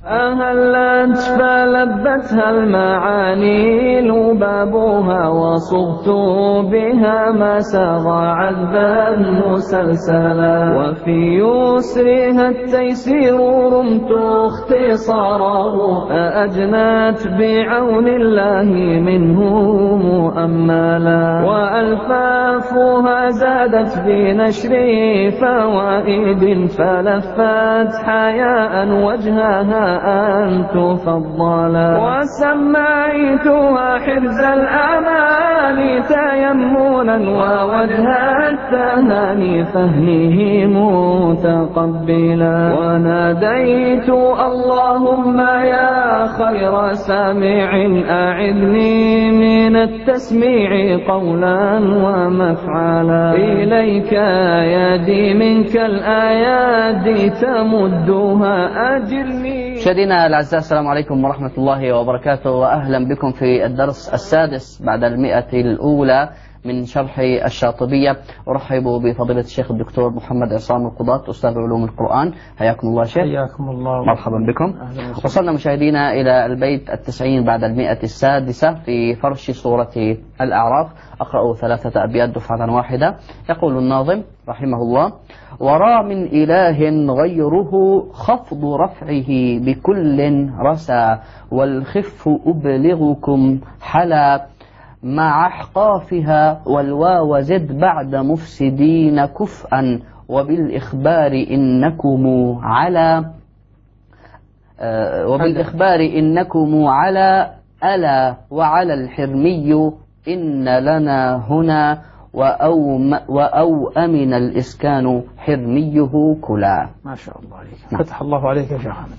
أهلت فلبتها المعاني لبابها وصغت بها ما ساغ عذبا مسلسلا وفي يسرها التيسير رمت اختصاره فأجنت بعون الله منه مؤملا وألفافها زادت بنشر فوائد فلفت حياء وجهها أن تفضلا وسميتها حرز الأمان تيمنا ووجه التهاني فهمه متقبلا وناديت اللهم يا خير سامع أعذني من التسميع قولا ومفعلا إليك يدي منك الآيات تمدها أجرني. مشاهدينا الأعزاء، السلام عليكم ورحمة الله وبركاته، وأهلا بكم في الدرس السادس بعد 100 الأولى من شرح الشاطبية. أرحب بفضيلة الشيخ الدكتور محمد عصام القضاة أستاذ علوم القرآن. حياكم الله شيخ. حياكم الله. مرحبا بكم. وصلنا مشاهدينا إلى البيت 90 بعد 100 السادسة في فرش سورة الأعراف. أقرأ 3 أبيات دفعة واحدة. يقول الناظم رحمه الله: ورا من إله غيره خفض رفعه بكل رسى والخف أبلغكم حلا مع أحقافها والواو زد بعد مفسدين كفءا وبالإخبار إنكم على ألا وعلى الحرمي إن لنا هنا وأو أمن الإسكان حرميه كلا. ما شاء الله عليك. فتح الله عليك يا شيخ أحمد.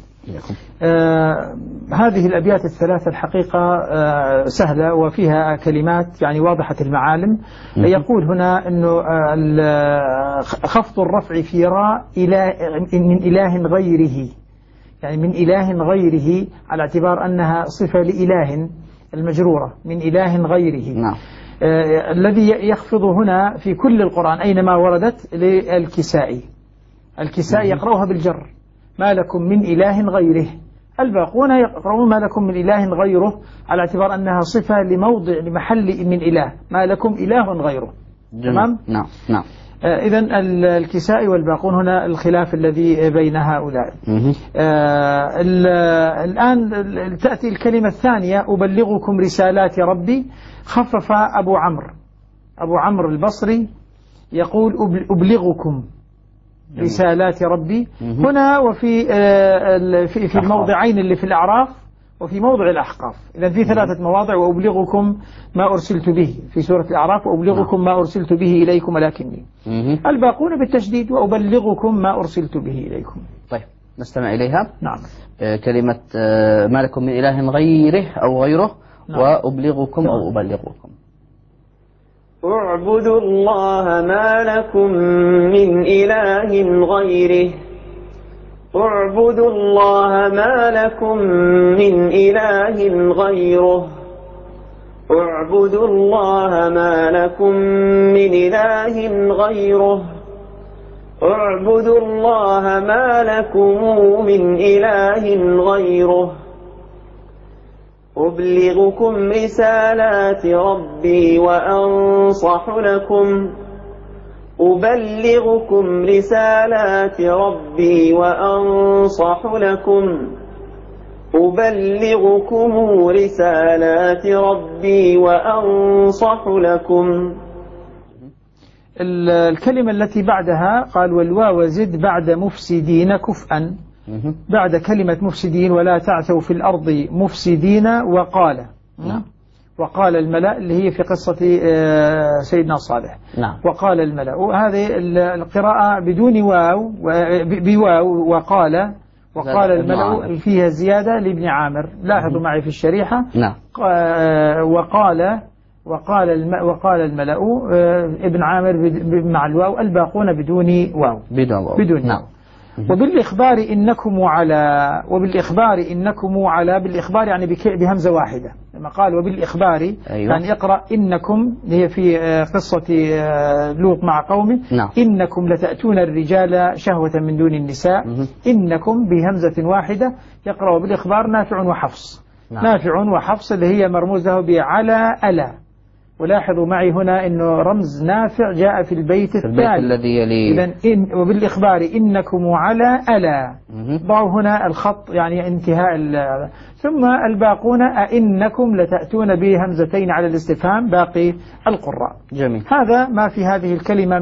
هذه الأبيات الثلاثة الحقيقة سهلة وفيها كلمات يعني واضحة المعالم. يقول هنا أنه خفض الرفع في راء من إله غيره، يعني من إله غيره على اعتبار أنها صفة لإله المجرورة من إله غيره. نعم. الذي يخفض هنا في كل القرآن أينما وردت للكسائي. الكسائي يقرأها بالجر، ما لكم من إله غيره. الباقون يقرؤون ما لكم من إله غيره على اعتبار أنها صفة لمحل من إله، ما لكم إله غيره. تمام؟ نعم نعم. إذن الكسائي والباقون هنا الخلاف الذي بين هؤلاء. الآن تأتي الكلمة الثانية أبلغكم رسالات ربي. خفف أبو عمرو البصري يقول أبلغكم رسالات ربي هنا وفي في الموضعين اللي في الأعراف وفي موضع الأحقاف. إذا في 3 مواضع: وأبلغكم ما أرسلت به في سورة الأعراف، وأبلغكم ما أرسلت به إليكم ولكني. الباقون بالتشديد وأبلغكم ما أرسلت به إليكم. طيب نستمع إليها. نعم. كلمة ما لكم من إله غيره أو غيره. نعم. وأبلغكم أو أبلغكم. اعبدوا الله ما لكم من إله غيره. اعبدوا الله ما لكم من إله غيره. اعبدوا الله ما لكم من إله غيره. اعبدوا الله ما لكم من إله غيره. أبلغكم رسالات ربي وأنصح لكم. أبلغكم رسالات ربي وأنصح لكم. أبلغكم رسالات ربي وأنصح لكم. الكلمة التي بعدها قال والواو زد بعد مفسدين كفءا. بعد كلمة مفسدين ولا تعثوا في الأرض مفسدين وقال. وقال الملأ اللي هي في قصة سيدنا صالح. نعم. وقال الملأ، وهذه القراءة بدون واو بواو وقال الملأ فيها زيادة لابن عامر. لاحظوا معي في الشريحة. نعم. وقال الملأ ابن عامر مع الواو، الباقون بدون واو. بدون واو. نعم. وبالإخبار إنكم على، وبالإخبار إنكم على، بالإخبار يعني بهمزة واحدة، لما قال وبالإخبار أيوة. يعني اقرأ إنكم، هي في قصة لوط مع قومه. نعم. إنكم لتأتون الرجال شهوة من دون النساء. إنكم بهمزة واحدة يقرأ بالإخبار نافع وحفص. نعم. نافع وحفص اللي هي مرموز له بعلى ألا. ولاحظوا معي هنا أنه رمز نافع جاء في البيت الثاني الذي يلي. إذن وبالإخبار إنكم على ألا، ضعوا هنا الخط يعني انتهاء ثم الباقون أئنكم لتأتون بهمزتين على الاستفهام باقي القراء. جميل. هذا ما في هذه الكلمة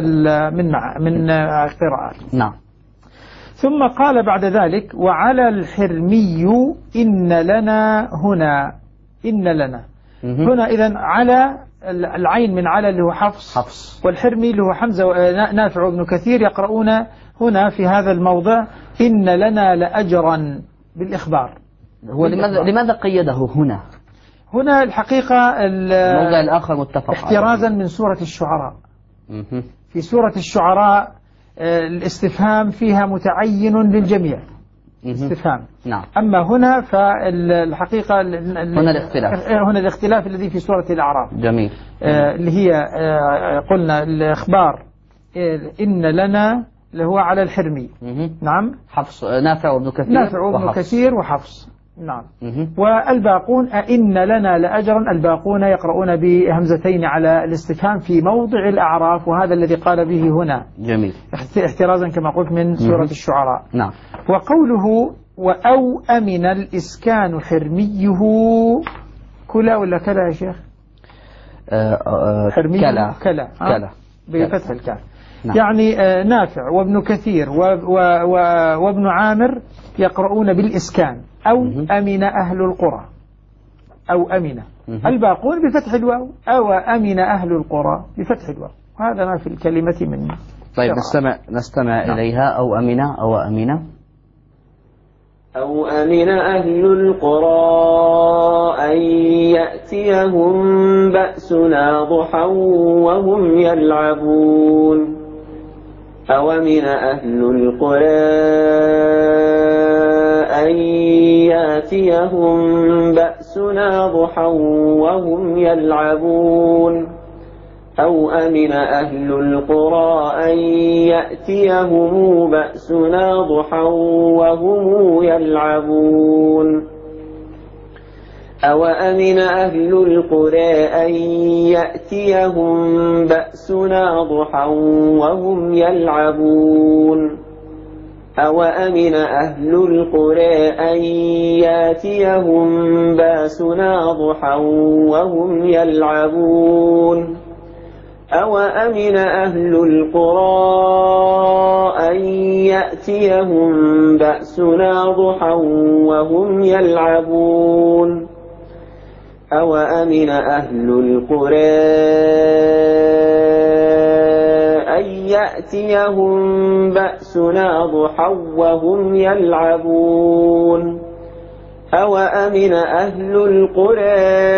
من قراءات. نعم. ثم قال بعد ذلك وعلى الحرمي إن لنا هنا، إن لنا هنا. إذن على العين من على اللي هو حفص والحرمي اللي هو حمزة نافع وابن كثير يقرؤون هنا في هذا الموضع إن لنا لأجرا بالإخبار. هو لماذا قيده هنا؟ هنا الحقيقة الموضع الآخر متفق احترازا من سورة الشعراء. في سورة الشعراء الاستفهام فيها متعين للجميع استفهام. نعم. أما هنا فالحقيقة هنا الاختلاف الذي في سورة الأعراف. جميل. اللي هي قلنا الإخبار إن لنا اللي هو على الحرمي. نعم. حفص نافع وابن كثير. نافع وابن كثير وحفص. نعم. والباقون أئن لنا لأجرا، الباقون يقرؤون بهمزتين على الاستفهام في موضع الأعراف، وهذا الذي قال به هنا. جميل. احترازا كما قلت من سورة الشعراء. نعم. وقوله وأو أمن الإسكان حرميه كلا ولا كلا يا شيخ؟ حرميه كلا بفتح الكاف. نعم. يعني نافع وابن كثير وابن عامر يقرؤون بالإسكان أو أمن أهل القرى، أو أمن. الباقون بفتح الواو، أو أمن أهل القرى بفتح الواو. هذا ما في الكلمة من. طيب نستمع نعم. إليها. أو أمن أو أمن أو أمن أهل القرى أن يأتيهم بأسنا ضحى وهم يلعبون. أو أمن أهل القرى أن يأتيهم بأسنا ضحى وهم يلعبون. أو أمن أهل القرى أن يأتيهم بأسنا ضحى وهم يلعبون. أو أمن أهل القرى أن يأتيهم بأسنا ضحى وهم يلعبون. أو أمن أهل القرى أن يأتيهم بأسنا ضحى وهم يلعبون. أو أمن أهل القرى أن يأتيهم بأسنا ضحى وهم يلعبون. أو أمن أهل القرى أن يأتيهم بأسنا ضحى وهم يلعبون. أو أمن أهل القرى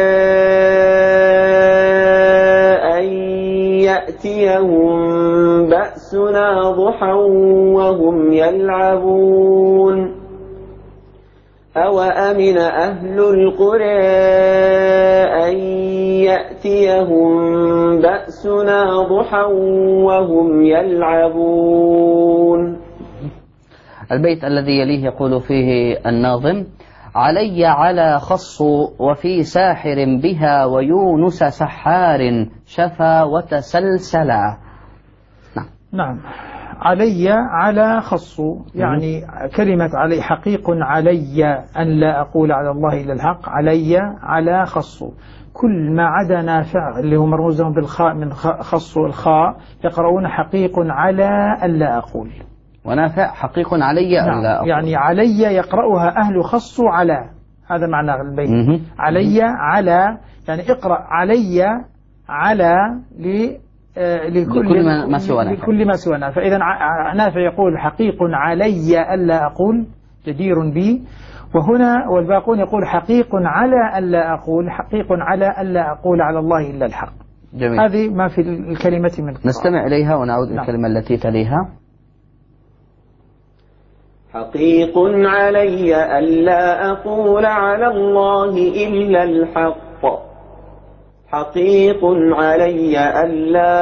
أن يأتيهم بأسنا ضحى وهم يلعبون. أو أمن أهل القرى أن يأتيهم بأسنا ضحى وهم يلعبون. البيت الذي يليه يقول فيه الناظم علي على خص وفي ساحر بها ويونس سحار شفا وتسلسلا. نعم. علي على خص يعني كلمة علي حقيق علي أن لا أقول على الله إلا الحق. علي على خص كل ما عدا نافع اللي هو مرموز لهم بالخاء من خص الخاء يقرؤون حقيق على أن لا أقول. ونافع حقيق علي أن لا أقول. يعني علي يقرأها أهل خص على، هذا معنى البيت. علي على يعني اقرأ علي على لكل ما سوى نافع. فإذا نافع يقول حقيق علي ألا أقول جدير بي، وهنا والباقون يقول حقيق على ألا أقول، حقيق على ألا أقول على الله إلا الحق. جميل. هذه ما في الكلمة من قراءة. نستمع إليها ونعود إلى الكلمة التي تليها. حقيق علي ألا أقول على الله إلا الحق حقيق علي ألا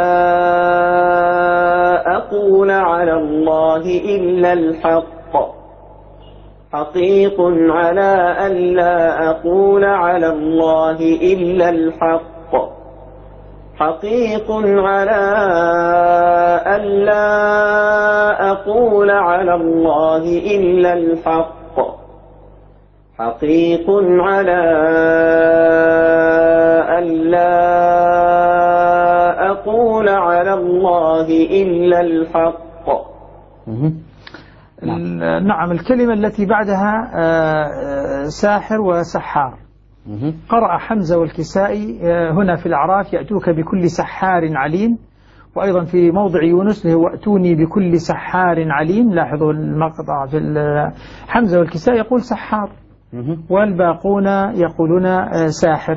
أقول على الله إلا الحق حقيق على ألا أقول على الله إلا الحق حقيق على ألا أقول على الله إلا الحق حقيق على ألا أقول على الله إلا الحق. نعم. الكلمة التي بعدها ساحر وسحار. قرأ حمزة والكسائي هنا في الأعراف يأتوك بكل سحار عليم، وأيضا في موضع يونس وأتوني بكل سحار عليم. لاحظوا المقطع في حمزة والكسائي يقول سحار، والباقون يقولون ساحر.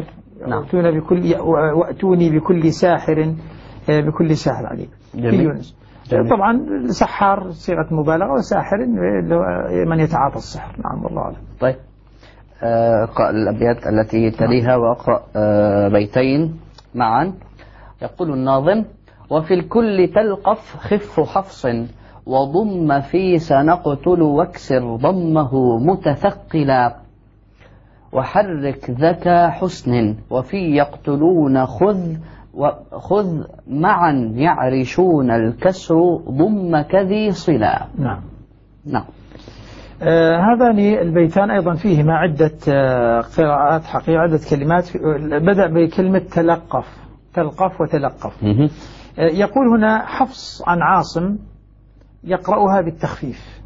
وأتوني بكل ساحر عليم في يونس. طبعا سحار صيغة مبالغة، وساحر من يتعاطى السحر. نعم والله أعلم. طيب اقرأ الأبيات التي تليها وأقرأ بيتين معا. يقول الناظم: وفي الكل تلقف خف حفص وضم في سنقتل واكسر ضمه متثقلا وحرك ذكى حسن وفي يقتلون خذ معا يعرشون الكسر ضم كذي صلا. نعم. نعم. هذان البيتان أيضا فيهما عدة قراءات حقيقة، عدة كلمات. بدأ بكلمة تلقف وتلقف. يقول هنا حفص عن عاصم يقرأها بالتخفيف،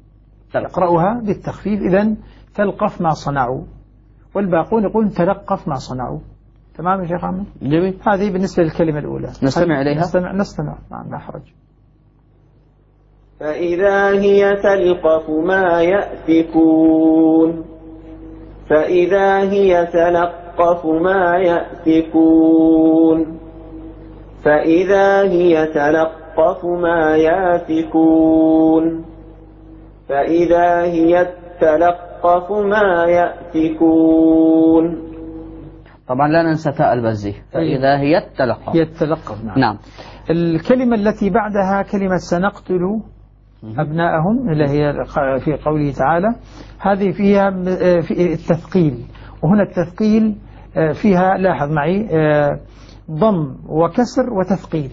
إذن تلقف ما صنعوا، والباقون يقولون تلقف ما صنعوا. تمام يا شيخ عمر؟ جميل. هذه بالنسبة للكلمة الأولى. نستمع إليها. نستمع. لا حرج. فإذا هي تلقف ما يأفكون فإذا هي تلقف ما يأفكون فإذا هي تلقف ما يأفكون فإذا هي تلقف ما يأفكون. طبعا لا ننسى تاء البزي. فإذا هي تلقف. نعم. الكلمة التي بعدها كلمة سنقتل أبناءهم، اللي هي في قوله تعالى، هذه فيها في التثقيل، وهنا التثقيل فيها لاحظ معي ضم وكسر وتثقيل.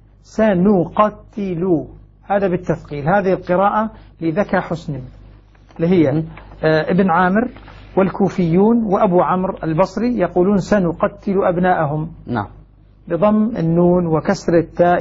سنقتل، هذا بالتثقيل. هذه القراءة لذكى حسن اللي هي ابن عامر والكوفيون وأبو عمرو البصري يقولون سنقتل أبناءهم. نعم. بضم النون وكسر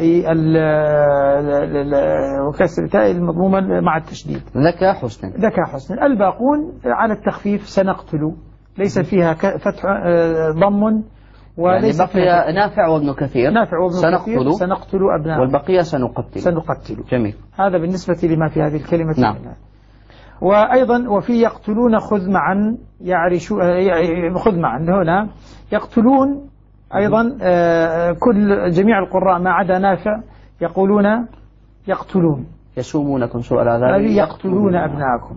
التاء المضمومة مع التشديد. ذكى حسن. الباقون على التخفيف سنقتل، ليس فيها فتح ضم، وليس يعني بقي نافع وابن كثير. سنقتل أبناء، والبقية سنقتل. جميل. هذا بالنسبة لما في هذه الكلمة. نعم. وأيضا وفي يقتلون خذ معا خذ معا هنا يقتلون أيضا جميع القراء ما عدا نافع يقولون يقتلون. يسومونكم سوء العذاب يقتلون أبناءكم.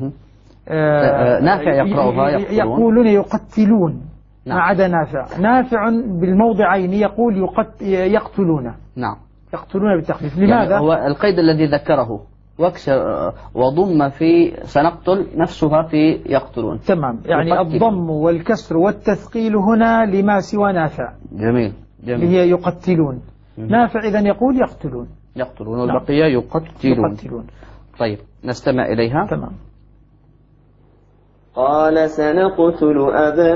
نافع يقرأها يقولون يقتلون. نعم. ما عدا نافع بالموضعين يقول يقتلون. نعم. يقتلون بالتخفيف. لماذا؟ يعني هو القيد الذي ذكره واكسر وضم في سنقتل نفسها في يقتلون. تمام. يعني الضم والكسر والتثقيل هنا لما سوى نافع. جميل. هي يقتلون. نافع إذن يقول يقتلون والبقية يقتلون. طيب نستمع إليها. تمام. قال سنقتل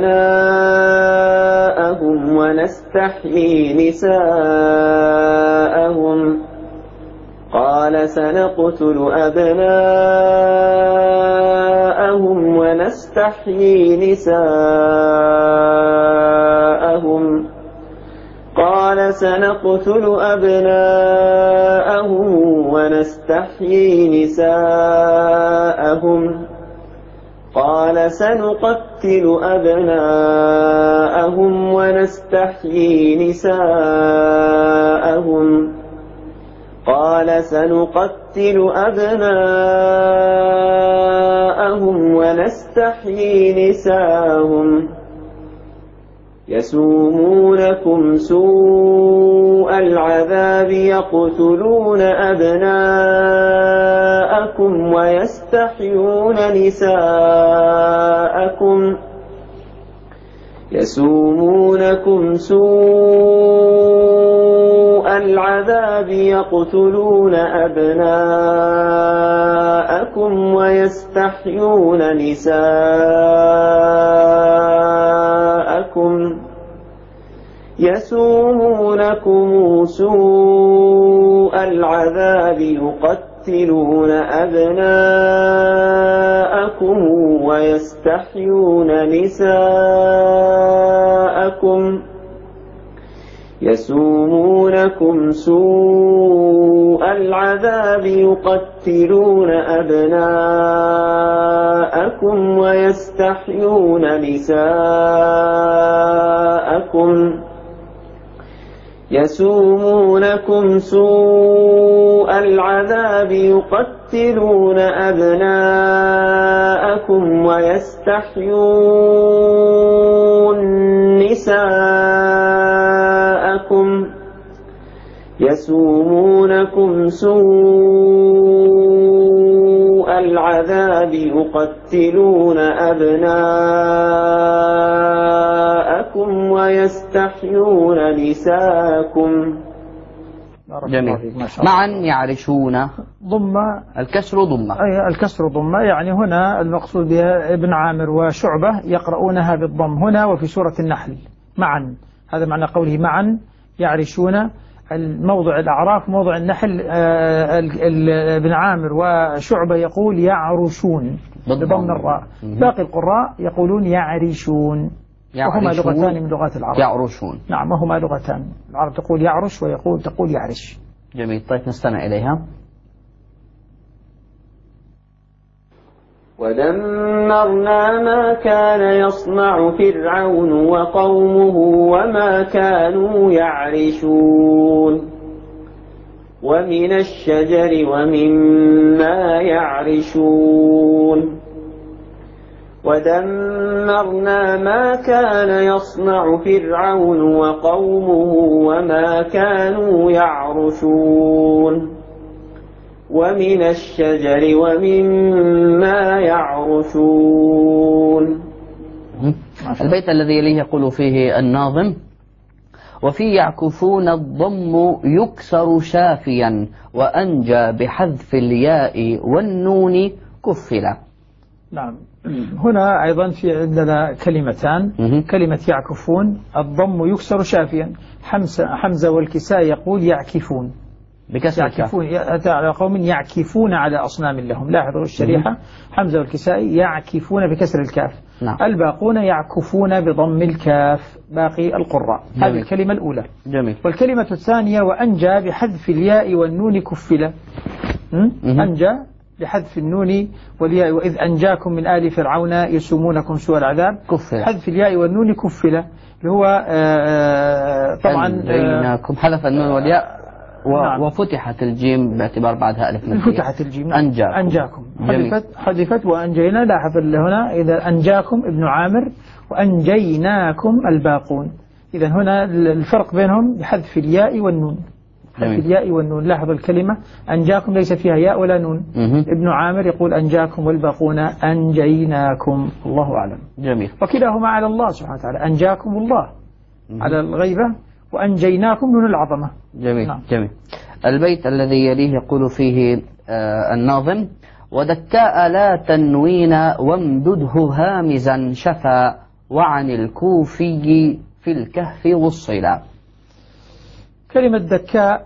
أبناءهم ونستحيي نساءهم قال سنقتل أبناءهم ونستحيي نساءهم قال سنقتل أبناءهم ونستحيي نساءهم قال سنقتل أبناءهم ونستحيي نساءهم قال سنقتل أبناءهم ونستحيي نساءهم يسومونكم سوء العذاب يقتلون أبناءكم ويستحيون نساءكم يسومونكم سوء العذاب يقتلون أبناءكم ويستحيون نساءكم يسومونكم سوء العذاب يقتلون أبناءكم ويستحيون نساءكم يسومونكم سوء العذاب يقتلون أبناءكم ويستحيون نساءكم يسومونكم سوء العذاب يقتلون أبناءكم ويستحيون نساءكم يسومونكم سوء العذاب يقتلون أبناءكم ويستحيون نساءكم. جميل. معا يعرشون ضمة الكسر ضمة. أي الكسر ضمة، يعني هنا المقصود بها ابن عامر وشعبة يقرؤونها بالضم هنا وفي سورة النحل معا، هذا معنى قوله معا يعرشون. الموضع الأعراف موضع النحل ابن عامر وشعبة يقول يعرشون بضم الراء، باقي القراء يقولون يعرشون، وهما لغتان من لغات العرب. يعرشون، نعم وهما لغتان، العرب تقول يعرش تقول يعرش. جميل. طيب نستمع إليها. ودمرنا ما كان يصنع فرعون وقومه وما كانوا يعرشون ومن الشجر ومما يعرشون ودمرنا ما كان يصنع فرعون وقومه وما كانوا يعرشون ومن الشجر ومما يعرشون. البيت الذي يليه يقول فيه الناظم: وفي يعكفون الضم يكسر شافيا وأنجى بحذف الياء والنون كفلا. نعم، هنا أيضا في عندنا كلمتان، كلمة يعكفون الضم يكسر شافيا، حمزة والكساء يقول يعكفون بكسر يعكفون، أتى على قوم يعكفون على أصنام لهم. لاحظوا الشريحة، حمزة والكسائي يعكفون بكسر الكاف. نعم. الباقون يعكفون بضم الكاف، باقي القراء. هذه الكلمة الأولى. جميل. والكلمة الثانية وأنجى بحذف الياء والنون كفلة. أنجى بحذف النون والياء، وإذ أنجاكم من آل فرعون يسومونكم سوء العذاب كفلة. حذف الياء والنون كفلة، اللي هو طبعا أنجيناكم، حذف النون والياء نعم. وفتحت الجيم باعتبار بعدها ألف مادية. فتحت الجيم. أنجاكم حذفت وأنجينا. لاحظ هنا إذا أنجاكم ابن عامر وأنجيناكم الباقون. إذا هنا الفرق بينهم بحذف الياء والنون. حذف الياء والنون. لاحظ الكلمة أنجاكم ليس فيها ياء ولا نون. ابن عامر يقول أنجاكم والباقون أنجيناكم. الله أعلم. جميل. وكلاهما على الله سبحانه وتعالى، أنجاكم الله على الغيبة وأنجيناكم من العظمة. جميل. نعم. جميل. البيت الذي يليه يقول فيه الناظم: ودكاء لا تنوين وامدده هامزا شفا وعن الكوفي في الكهف والصلا. كلمة دكاء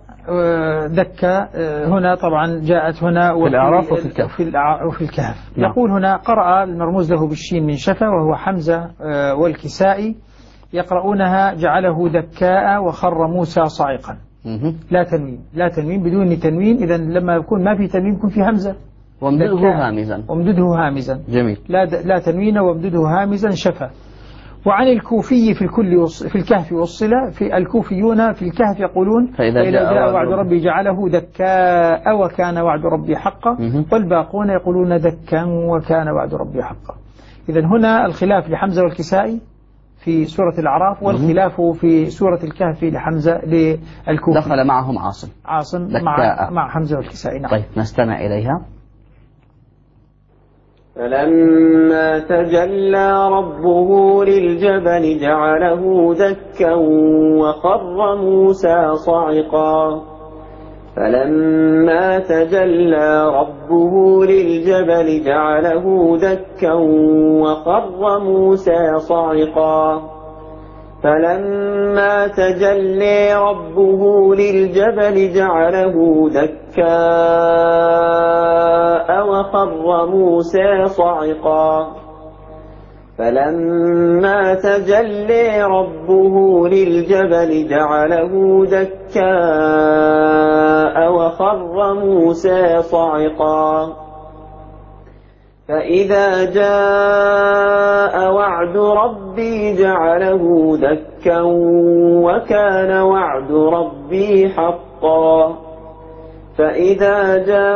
هنا طبعا جاءت هنا في الأعراف وفي الكهف. وفي الكهف. نعم. يقول هنا قرأ المرموز له بالشين من شفا وهو حمزة والكسائي يقرؤونها جعله دكاء وخر موسى صاعقا. لا تنوين بدون تنوين. إذا لما يكون ما في تنوين يكون في همزة. وامدده هامزا. جميل. لا تنوين وامدده هامزا شفا. وعن الكوفي في الكهف والصلة، في الكوفيون في الكهف يقولون فإذا جاء وعد ربي جعله دكاء وكان وعد ربي حقا، والباقون يقولون دكا وكان وعد ربي حقا. إذن هنا الخلاف لحمزة والكسائي في سورة الأعراف، والخلاف في سورة الكهف لحمزة للكوفي. دخل معهم عاصم مع حمزة والكسائي. نعم. طيب نستمع إليها. فلما تجلى ربه للجبل جعله دكا وخر موسى صعقا. فلما تجلى ربه للجبل جعله دكا وخر موسى صعقا. فلما تجلى ربه للجبل جعله دكا وخر موسى صعقا. فلما تجلى ربه للجبل جعله دكا وخر موسى صعقا. فإذا جاء وعد ربي جعله دكا وكان وعد ربي حقا. فإذا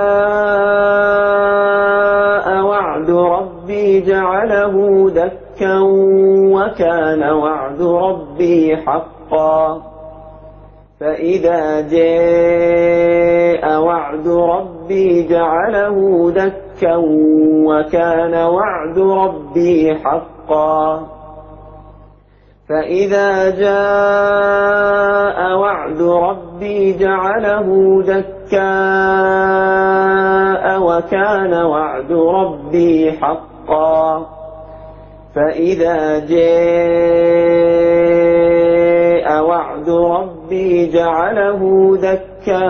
جاء وعد ربي جعله دكا وكان وعد ربي حقا. فإذا جاء وعد ربي جعله دكا وكان وعد ربي حقا. فإذا جاء وعد ربي جعله دكا وكان وعد ربي حقا. فإذا جاء وعد ربي جعله دكا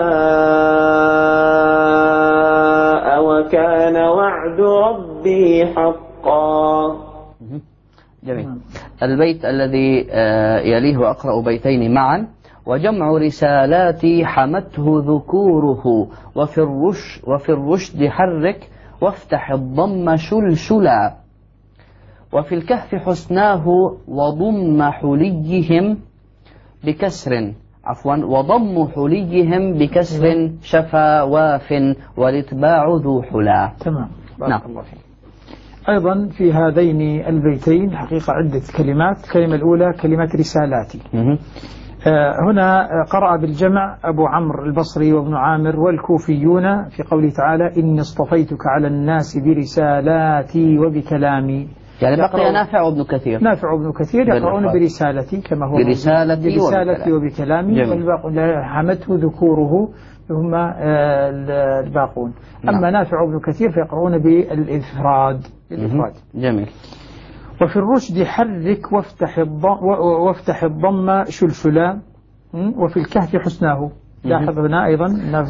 وكان وعد ربي حقا. جميل. البيت الذي يليه أقرأ بيتين معا. وجمع رسالاتي حمته ذكوره وفي الرشد حرك وافتح الضم شلشلا. وفي الكهف حسناه وضم حليهم بكسر وضم حليهم بكسر شفا واف والاتباع ذو حلا. تمام. بارك الله فيك. أيضا في هذين البيتين حقيقة عدة كلمات. الكلمة الأولى كلمة رسالاتي. هنا قرأ بالجمع أبو عمرو البصري وابن عامر والكوفيون في قوله تعالى إني اصطفيتك على الناس برسالاتي وبكلامي. يعني بقي نافع وابن كثير. نافع وابن كثير يقرؤون برسالتي كما هو برسالتي وبكلامي، والباقون حمته ذكوره هم الباقون. أما نافع وابن كثير فيقرؤون بالإفراد. جميل. وفي الرشد حرك وافتح الضم شلشلا. وفي الكهف حسناه. لاحظ هنا أيضا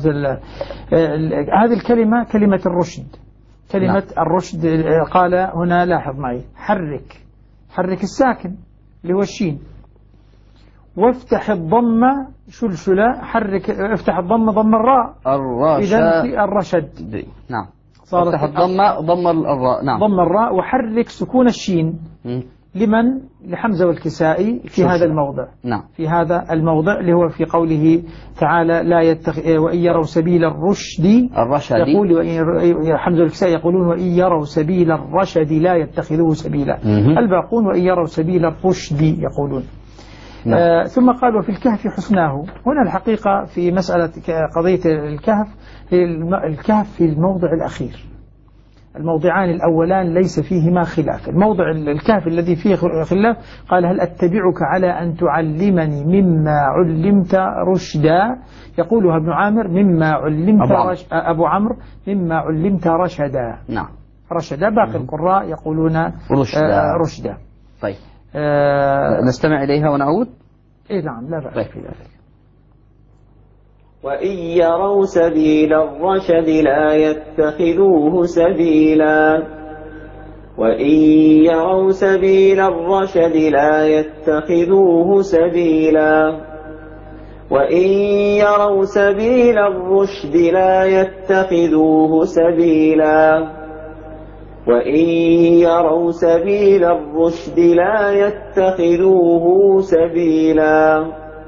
هذه الكلمة كلمة الرشد. كلمة الرشد قال هنا لاحظ معي حرك الساكن اللي هو الشين، وافتح الضم شلشلا. افتح الضم ضم الراء إذن في الرشد. نعم. افتح الضم ضم الراء. نعم. ضم الراء وحرك سكون الشين. لمن؟ لحمزة والكسائي في هذا الموضع. نعم. في هذا الموضع اللي هو في قوله تعالى لا وإن يروا سبيل الرشد يقول حمزة والكسائي يقولون وإن يروا سبيل الرشد لا يتخذوه سبيلا. الباقون وإن يروا سبيل الرشد يقولون. ثم قال وفي الكهف حسناه. هنا الحقيقة في مسألة قضية الكهف في الموضع الأخير. الموضعان الأولان ليس فيهما خلاف. الموضع الكهف الذي فيه خلاف قال هل أتبعك على أن تعلمني مما علمت رشدا. يقولها ابن عامر مما علمت أبو عمرو مما علمت رشدا. نعم. رشدا. باقي القراء يقولون رشدا. طيب نستمع إليها ونعود. نعم لا بأس في ذلك. وإن يروا سبيل الرشد لا يتخذوه سبيلا. وإن يروا سبيل الرشد لا يتخذوه سبيلا. وإن يروا سبيل الرشد لا يتخذوه سبيلا. وإن يروا سبيل الرشد لا يتخذوه سبيلا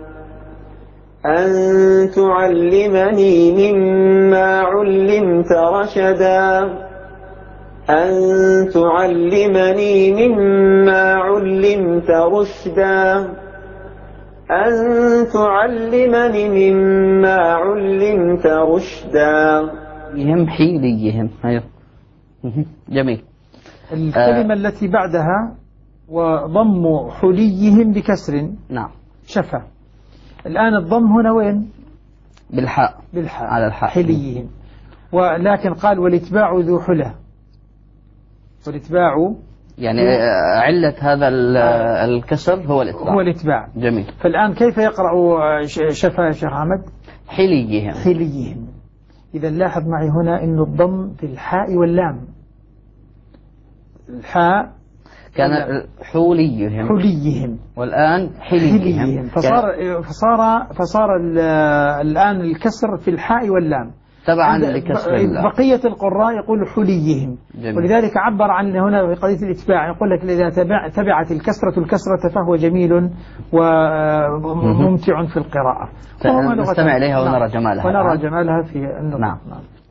أن تعلمني مما علمت رشدا أن تعلمني مما علمت رشدا أن تعلمني مما علمت رشدا. يهم حيليهم. أيوه جميل. الكلمة التي بعدها وضم حليهم بكسر. نعم. شفا. الآن الضم هنا وين؟ بالحاء. على الحاء. حليهم. ولكن قال والاتباع ذو حلة. والاتباع يعني علة هذا الكسر هو الاتباع. جميل. فالآن كيف يقرأ شفا يا شيخ أحمد؟ حليهم. إذا لاحظ معي هنا أن الضم في الحاء واللام. الحاء كان حوليهم والآن حليهم. فصار الآن الكسر في الحاء واللام تبعا لكسر بقية القراء يقول حليهم. جميل. ولذلك عبر عن هنا في قضية الاتباع يقول لك إذا تبعت الكسرة فهو جميل وممتع في القراءة. نستمع إليها ونرى جمالها. في النطق. نعم.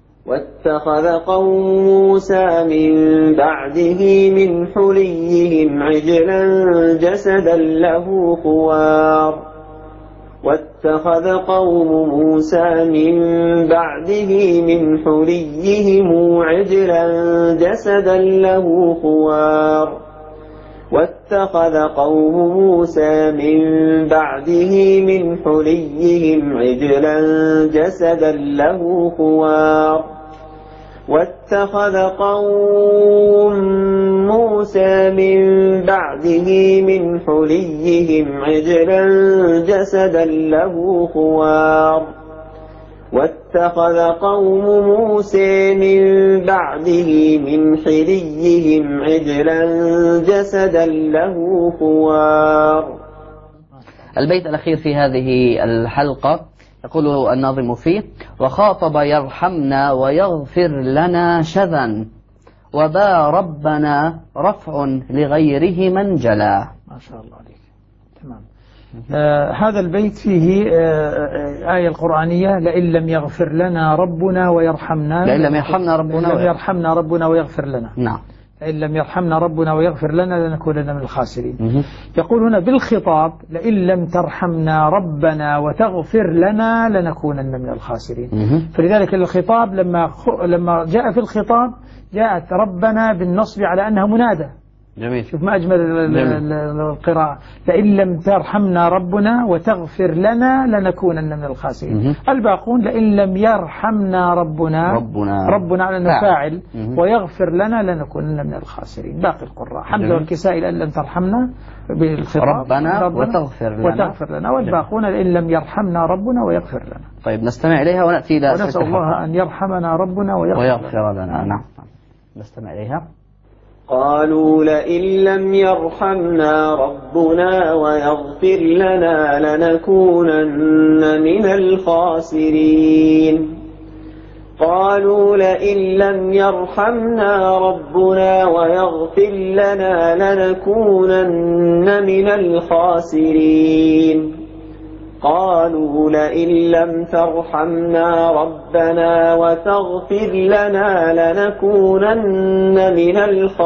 واتخذ قوم موسى من بعده من حليهم عجلا جسدا له خوار. واتخذ قوم موسى من بعده من حليهم عجلا جسدا له خوار. واتخذ قوم موسى من بعده من حليهم عجلا جسدا له خوار. واتخذ قوم موسى من بعده من حليهم عجلا جسدا له خوار. واتخذ قوم موسى من بعده من حليهم عجلا جسدا له خوار. البيت الأخير في هذه الحلقة يقول الناظم فيه: وخاطب يرحمنا ويغفر لنا شذا وبا ربنا رفع لغيره منجلا. ما شاء الله عليك. تمام. هذا البيت فيه آية القرآنية: لئن لم يغفر لنا ربنا ويرحمنا. لئن لم يرحمنا ربنا ويغفر لنا. نعم. لئن لم يرحمنا ربنا ويغفر لنا لنكونن من الخاسرين. يقول هنا بالخطاب: لئن لم ترحمنا ربنا وتغفر لنا لنكونن من الخاسرين. فلذلك الخطاب لما جاء في الخطاب جاءت ربنا بالنصب على أنها منادى. جميل. شوف ما أجمل القراءة: لئن لم ترحمنا ربنا وتغفر لنا لنكونن من الخاسرين. الباقون: لئن لم يرحمنا ربنا على أنه فاعل ويغفر لنا لنكونن من الخاسرين. باقي القراء حمزة والكسائي: لئن لم ترحمنا بالخطاب ربنا وتغفر لنا. والباقون: لئن لم يرحمنا ربنا ويغفر لنا. طيب نستمع إليها ونأتي إلى ونسأل الله أن يرحمنا ربنا ويغفر لنا. نعم. نستمع إليها. قالوا لئن لم يرحمنا ربنا ويغفر لنا لنكونن من الخاسرين. قالوا لئن لم يرحمنا ربنا ويغفر لنا لنكونن من الخاسرين. قالوا لئن لم ترحمنا ربنا وتغفر لنا لنكونن من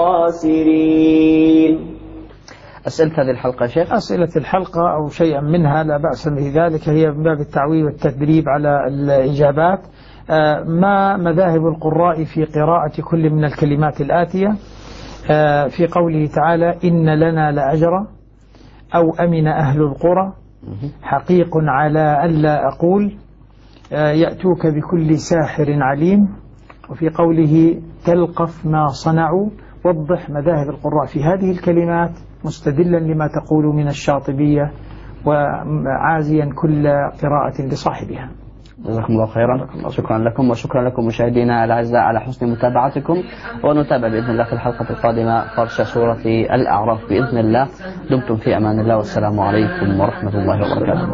الخاسرين. أسئلة هذه الحلقة شيخ؟ أسئلة الحلقة أو شيئا منها لا بأس بذلك، هي من باب التعويل والتدريب على الإجابات. ما مذاهب القراء في قراءة كل من الكلمات الآتية؟ في قوله تعالى: إن لنا لأجرا، أو أمن أهل القرى، حقيق على ألا أقول، يأتوك بكل ساحر عليم. وفي قوله: تلقف ما صنعوا. وضح مذاهب القراء في هذه الكلمات مستدلا لما تقول من الشاطبية وعازيا كل قراءة لصاحبها. جزاكم الله خيرا. شكرا لكم وشكرا لكم مشاهدينا الأعزاء على حسن متابعتكم، ونتابع بإذن الله في الحلقة القادمة فرش سورة الأعراف بإذن الله. دمتم في أمان الله، والسلام عليكم ورحمة الله وبركاته.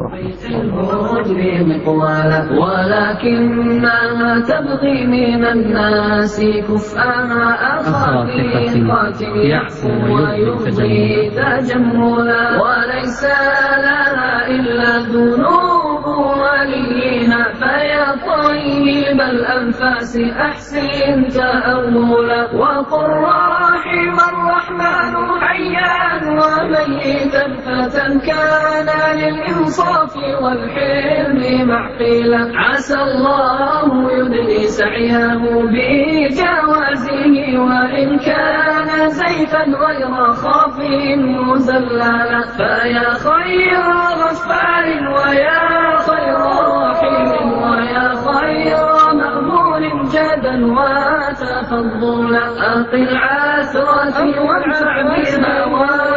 ولكنها تبغي من الناس كفءها أخاطر يعفو ويبغي تجملا، وليس لها إلا ذنوب وليها، فيا طيب الأنفاس أحسن تأولا، وقل رحم الرحمن حيا وميتا فتى كان للإنصاف والحلم معقلا، عسى الله يدني سعيه بجوازه، وإن كان زيفا غير خاف مزللا، فيا خير غفار ويا خير رحيم ويا خير مأمون جدا وتفضلا، أقل عثرة وانفع بها